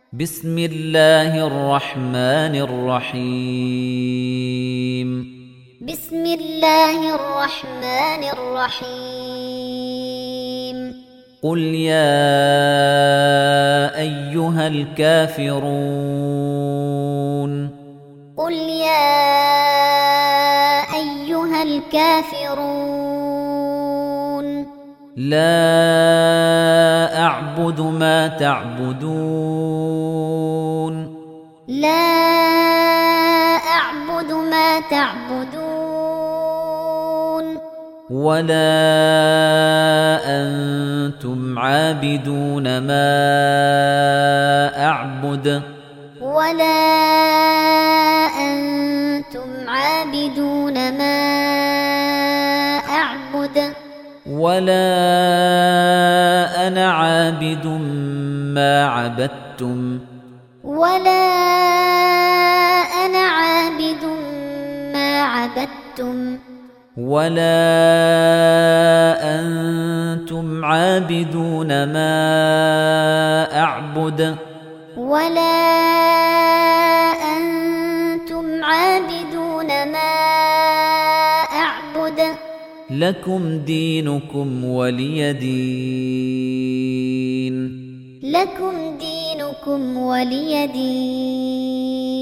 بسم الله الرحمن الرحيم بسم الله الرحمن الرحيم قل يا أيها الكافرون قل يا أيها الكافرون لا أعبد ما تعبدون لا أعبد ما تعبدون ولا أنتم عابدون ما أعبد ولا أنتم عابدون ما أعبد ولا أنا عابد ما عبدتم ولا أنا عابد ما عبدتم ولا أنتم عابدون ما أعبد ولا أنتم عابدون ما أعبد لكم دينكم ولي دين لكم دينكم ولي دين